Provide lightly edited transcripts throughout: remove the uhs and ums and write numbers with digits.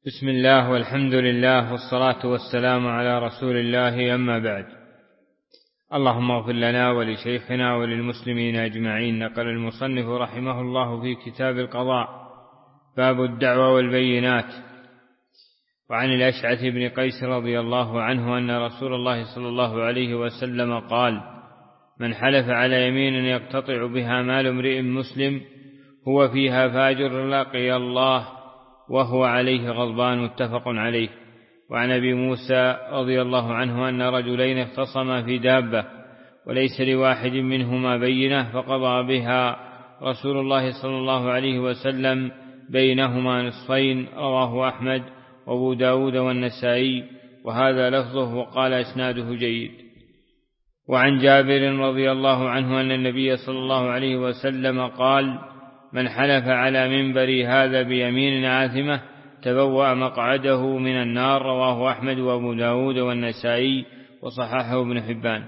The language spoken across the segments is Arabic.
بسم الله والحمد لله والصلاة والسلام على رسول الله، أما بعد. اللهم اغفر لنا ولشيخنا وللمسلمين أجمعين. نقل المصنف رحمه الله في كتاب القضاء باب الدعوى والبينات. وعن الأشعث بن قيس رضي الله عنه أن رسول الله صلى الله عليه وسلم قال: من حلف على يمين يقتطع بها مال امرئ مسلم هو فيها فاجر لقي الله وهو عليه غضبان، متفق عليه. وعن أبي موسى رضي الله عنه أن رجلين اختصما في دابة وليس لواحد منهما بينة فقضى بها رسول الله صلى الله عليه وسلم بينهما نصفين، رواه أحمد وأبو داود والنسائي، وهذا لفظه، وقال إسناده جيد. وعن جابر رضي الله عنه أن النبي صلى الله عليه وسلم قال: من حلف على منبري هذا بيمين عاثمة تبوأ مقعده من النار، رواه أحمد وأبو داود والنسائي وصححه ابن حبان.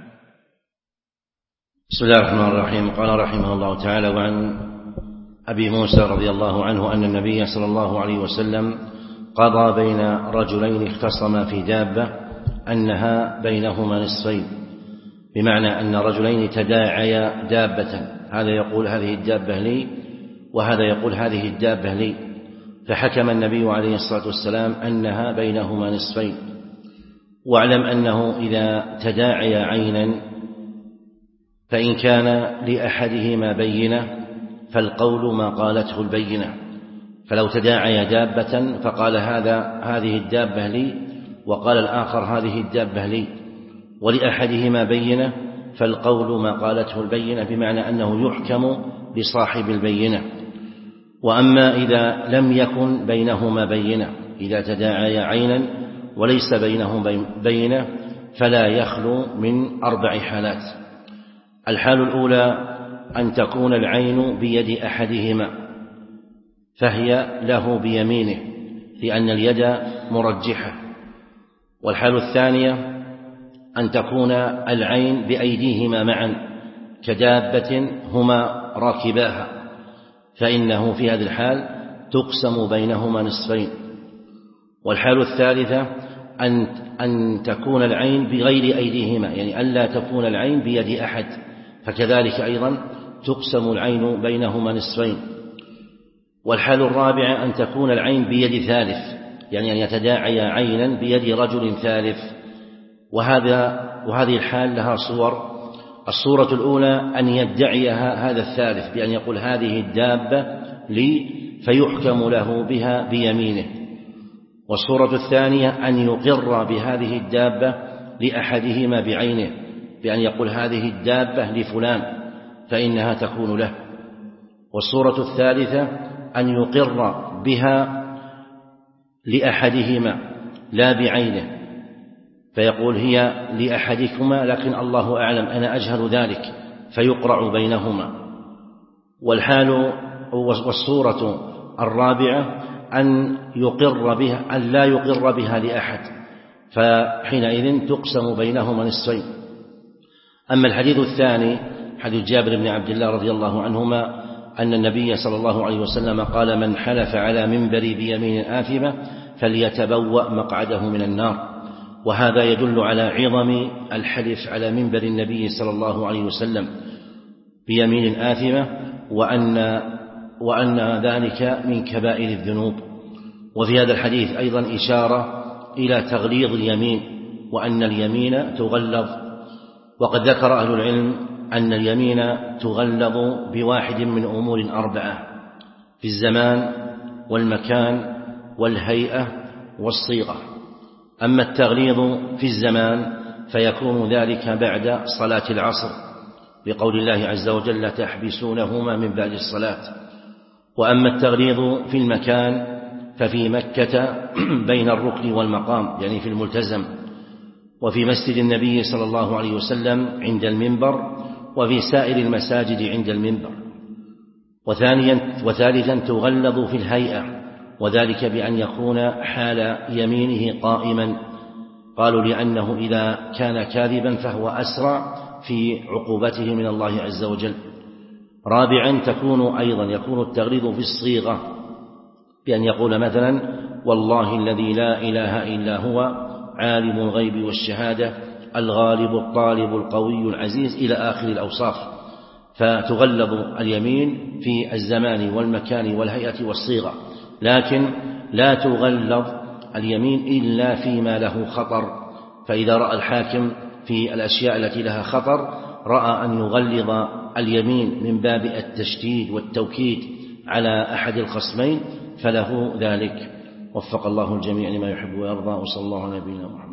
بسم الله الرحمن الرحيم. قال رحمه الله تعالى: وعن أبي موسى رضي الله عنه أن النبي صلى الله عليه وسلم قضى بين رجلين اختصما في دابة أنها بينهما نصفين، بمعنى أن رجلين تداعيا دابة، هذا يقول هذه الدابة لي وهذا يقول هذه الدابة لي، فحكم النبي عليه الصلاة والسلام أنها بينهما نصفين. واعلم أنه إذا تداعي عينا فإن كان لأحدهما بينة فالقول ما قالته البينة، فلو تداعي دابة فقال هذه الدابة لي وقال الآخر هذه الدابة لي ولأحدهما بينة فالقول ما قالته البينة، بمعنى أنه يحكم لصاحب البينة. وأما إذا لم يكن بينهما بينة، إذا تداعي عينا وليس بينه بينة، فلا يخلو من 4 حالات. الحال الأولى أن تكون العين بيد أحدهما فهي له بيمينه لأن اليد مرجحة. والحال الثانية أن تكون العين بأيديهما معا كدابة هما راكباها، فإنه في هذه الحال تقسم بينهما نصفين. والحال الثالثة أن تكون العين بغير أيديهما، يعني ألا تكون العين بيد أحد، فكذلك أيضا تقسم العين بينهما نصفين. والحال الرابعة أن تكون العين بيد ثالث، يعني أن يتداعي عينا بيد رجل ثالث، وهذه الحال لها صور. الصورة الأولى أن يدعيها هذا الثالث بأن يقول هذه الدابة لي فيحكم له بها بيمينه. والصورة الثانية أن يقر بهذه الدابة لأحدهما بعينه بأن يقول هذه الدابة لفلان فإنها تكون له. والصورة الثالثة أن يقر بها لأحدهما لا بعينه فيقول هي لأحدكما لكن الله أعلم أنا أجهل ذلك، فيقرع بينهما. والصورة الرابعة أن لا يقر بها لأحد، فحينئذ تقسم بينهما نصفين. أما الحديث الثاني حديث جابر بن عبد الله رضي الله عنهما أن النبي صلى الله عليه وسلم قال: من حلف على منبري بيمين آثمة فليتبوأ مقعده من النار. وهذا يدل على عظم الحلف على منبر النبي صلى الله عليه وسلم بيمين آثمة، وأن ذلك من كبائر الذنوب. وفي هذا الحديث أيضا إشارة إلى تغليظ اليمين، وأن اليمين تغلظ. وقد ذكر أهل العلم أن اليمين تغلظ بواحد من أمور 4: في الزمان والمكان والهيئة والصيغة. أما التغليظ في الزمان فيكون ذلك بعد صلاة العصر بقول الله عز وجل: لا تحبسونهما من بعد الصلاة. وأما التغليظ في المكان ففي مكة بين الركن والمقام، يعني في الملتزم، وفي مسجد النبي صلى الله عليه وسلم عند المنبر، وفي سائر المساجد عند المنبر. وثالثا تغلظ في الهيئة، وذلك بأن يكون حال يمينه قائما، قالوا لأنه إذا كان كاذبا فهو أسرع في عقوبته من الله عز وجل. رابعا يكون التغليظ في الصيغة، بأن يقول مثلا والله الذي لا إله إلا هو عالم الغيب والشهادة الغالب الطالب القوي العزيز إلى آخر الأوصاف، فتغلظ اليمين في الزمان والمكان والهيئة والصيغة، لكن لا تغلظ اليمين إلا فيما له خطر. فإذا رأى الحاكم في الأشياء التي لها خطر رأى أن يغلظ اليمين من باب التشديد والتوكيد على أحد الخصمين فله ذلك. وفق الله الجميع لما يحب ويرضى، وصلى الله على نبينا محمد.